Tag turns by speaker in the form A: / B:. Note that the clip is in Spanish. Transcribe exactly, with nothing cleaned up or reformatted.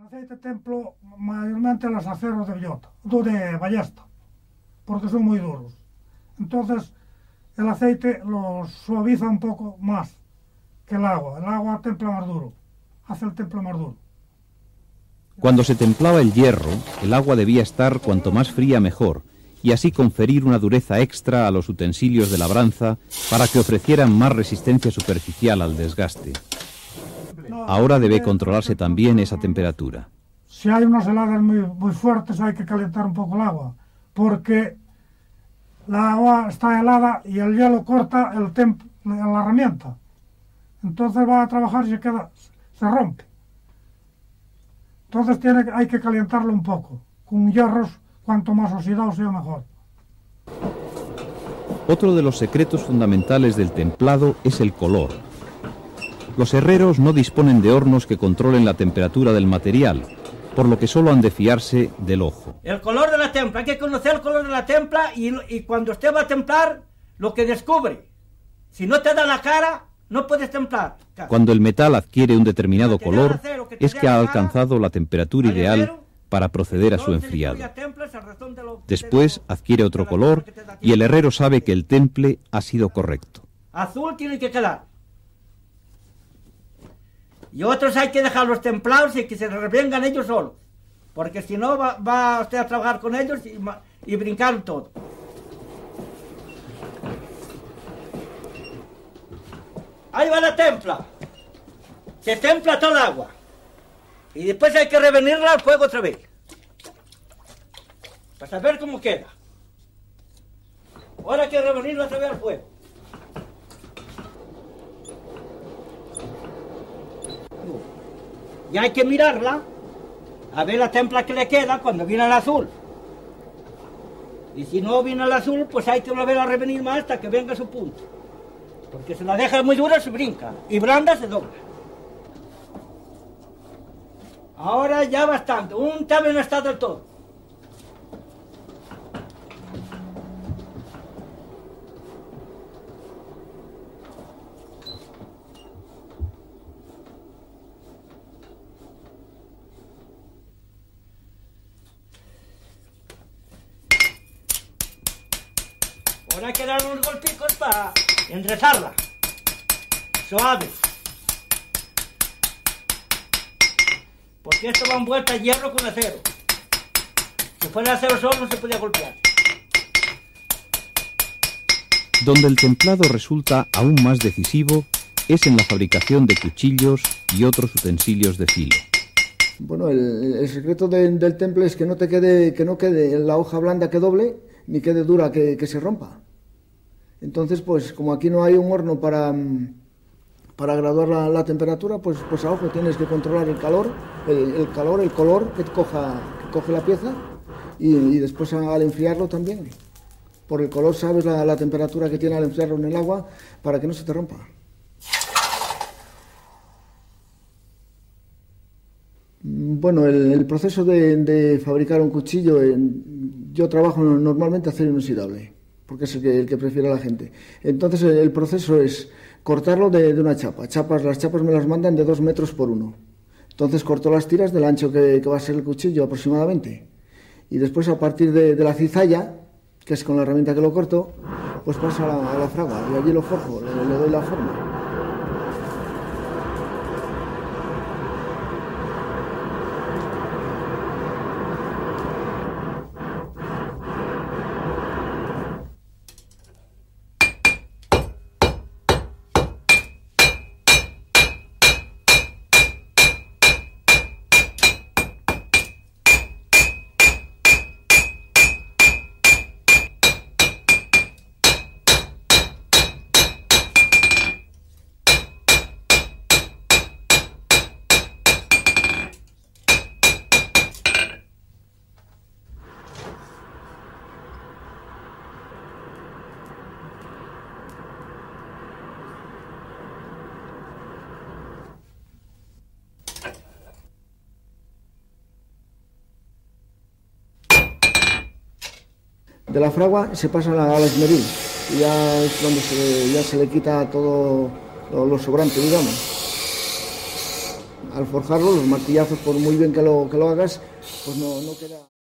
A: aceite templo mayormente los aceros de bellota, de ballesta, porque son muy duros. Entonces el aceite los suaviza un poco más que el agua. El agua templa más duro, hace el templo más duro.
B: Cuando se templaba el hierro, el agua debía estar cuanto más fría mejor, y así conferir una dureza extra a los utensilios de labranza para que ofrecieran más resistencia superficial al desgaste. Ahora debe controlarse también esa temperatura.
A: Si hay unas heladas muy, muy fuertes hay que calentar un poco el agua, porque la agua está helada y el hielo corta el temp la herramienta. Entonces va a trabajar y se queda, se rompe. Entonces tiene, hay que calentarlo un poco. Con hierros, cuanto más oxidado sea mejor.
B: Otro de los secretos fundamentales del templado es el color. Los herreros no disponen de hornos que controlen la temperatura del material, por lo que solo han de fiarse del ojo.
C: El color de la templa, hay que conocer el color de la templa y, y cuando usted va a templar, lo que descubre. Si no te da la cara, no puedes templar.
B: Cuando el metal adquiere un determinado color, es que ha alcanzado la temperatura ideal para proceder a su enfriado. Después adquiere otro color y el herrero sabe que el temple ha sido correcto.
C: Azul tiene que quedar. Y otros hay que dejarlos templados y que se revengan ellos solos. Porque si no, va, va usted a trabajar con ellos y, y brincar todo. Ahí va la templa. Se templa toda el agua. Y después hay que revenirla al fuego otra vez. Para saber cómo queda. Ahora hay que revenirla otra vez al fuego. Y hay que mirarla, a ver la templa que le queda cuando viene el azul. Y si no viene el azul, pues hay que volver a revenir más hasta que venga a su punto. Porque si la deja muy dura, se brinca. Y blanda, se dobla. Ahora ya bastante. Un tablero no está del todo. Ahora hay que dar unos golpicos para enderezarla. Suave. Porque esto va envuelta hierro con acero. Si fuera acero solo no se podía golpear.
B: Donde el templado resulta aún más decisivo es en la fabricación de cuchillos y otros utensilios de filo.
D: Bueno, el, el secreto de, del temple es que no te quede, que no quede la hoja blanda que doble, ni quede dura que, que se rompa. Entonces, pues como aquí no hay un horno para, para graduar la, la temperatura, pues, pues a ojo tienes que controlar el calor, el, el calor, el color que, coja, que coge la pieza y, y después al enfriarlo también. Por el color sabes la, la temperatura que tiene al enfriarlo en el agua para que no se te rompa. Bueno, el, el proceso de, de fabricar un cuchillo, en, yo trabajo normalmente acero inoxidable, porque es el que, el que prefiere la gente. Entonces el, el proceso es cortarlo de, de una chapa. Chapas, las chapas me las mandan de dos metros por uno. Entonces corto las tiras del ancho que, que va a ser el cuchillo aproximadamente. Y después a partir de, de la cizalla, que es con la herramienta que lo corto, pues paso a la, a la fragua y allí lo forjo, le, le doy la forma. De la fragua se pasa a la esmeril, y ya es donde se, ya se le quita todo lo, lo sobrante, digamos. al forjarlo, los martillazos, por muy bien que lo, que lo hagas, pues no, no queda...